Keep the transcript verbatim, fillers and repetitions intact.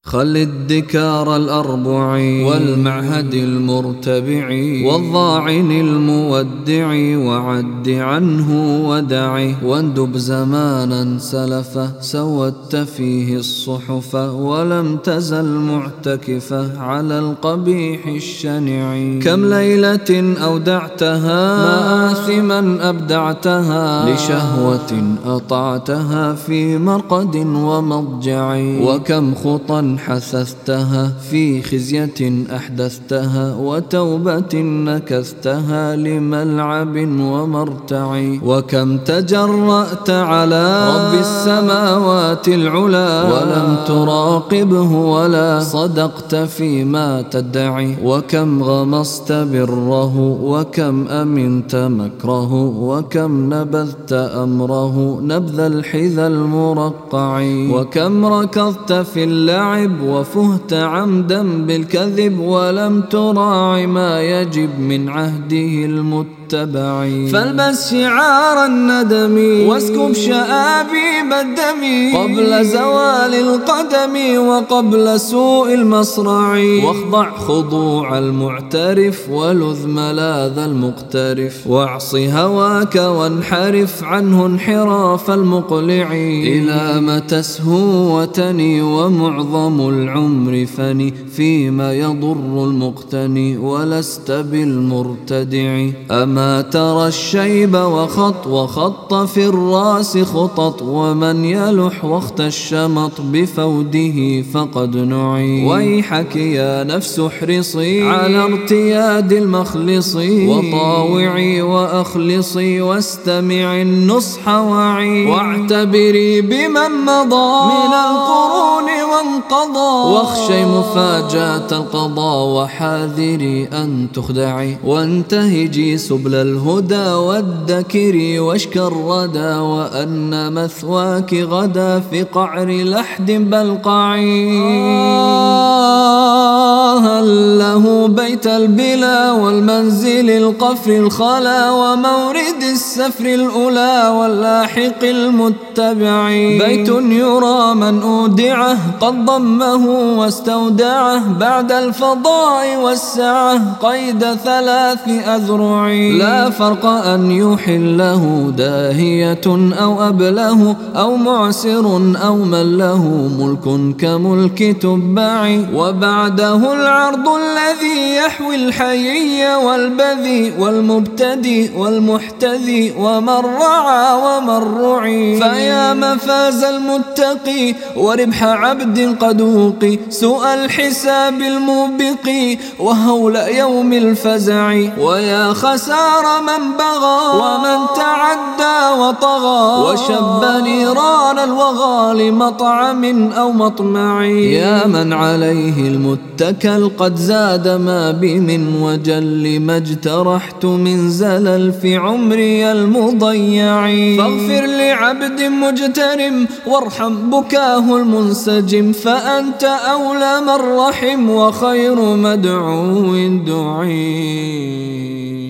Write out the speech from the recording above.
خل الدكار الأربع والمعهد المرتبع والضاعن المودع وعد عنه ودعه واندب زمانا سلفه سودت فيه الصحف ولم تزل معتكفة على القبيح الشنع. كم ليلة أودعتها مآثما أبدعتها لشهوة أطعتها في مرقد ومضجع وكم خطا حثثتها في خزية أحدثتها وتوبة نكثتها لملعب ومرتع. وكم تجرأت على رب السماوات العلا ولم تراقبه ولا صدقت فيما تدعي. وكم غمصت بره وكم أمنت مكره وكم نبذت أمره نبذ الحذى المرقع. وكم ركضت في اللعب وفهت عمدا بالكذب ولم تراع ما يجب من عهده المتبع. فالبس شعار الندم واسكب شآبيب الدم قبل زوال القدم وقبل سوء المصرع. واخضع خضوع المعترف ولذ ملاذ المقترف واعص هواك وانحرف عنه انحراف المقلع. إلى متى تسهو وتني ومعظم العمر فني فيما يضر المقتني ولست بالمرتدع. أما ترى الشيب وخط وخط في الراس خطط ومن يلح وقت الشمط بفوده فقد نعي. ويحك يا نفس احرصي على ارتياد المخلص وطاوعي وأخلصي واستمعي النصح وعي. واعتبري بمن مضى من القرون وانقضى واخشي مفاجأة القضاء وحاذري أن تخدعي. وانتهجي سبل الهدى وادكري واشك الردى وأن مثواك غدا في قعر لحد بلقعي. هل له بيت البلا والمنزل القفر الخلا ومورد السفر الأولى واللاحق المتبع. بيت يرى من أودعه قد ضمه واستودعه بعد الفضاء والسعة قيد ثلاث أذرع. لا فرق أن يحله داهية أو أبله أو معسر أو من له ملك كملك تبع. وبعده العرض الذي يحوي الحيي والبذي والمبتدي والمحتذي ومن رعى ومن رعي. فيا مفاز المتقي وربح عبد قد وقي سوء الحساب الموبق وهول يوم الفزع. ويا خسار من بغى ومن تعدى وطغى وشب نيران الوغى لمطعم أو مطمع. يا من عليه المتكل قد زاد ما بي من وجل ما اجترحت من زلل في عمري المضيع. فاغفر لعبد مجترم وارحم بكاه المنسجم فأنت أولى من رحم وخير مدعو دعي.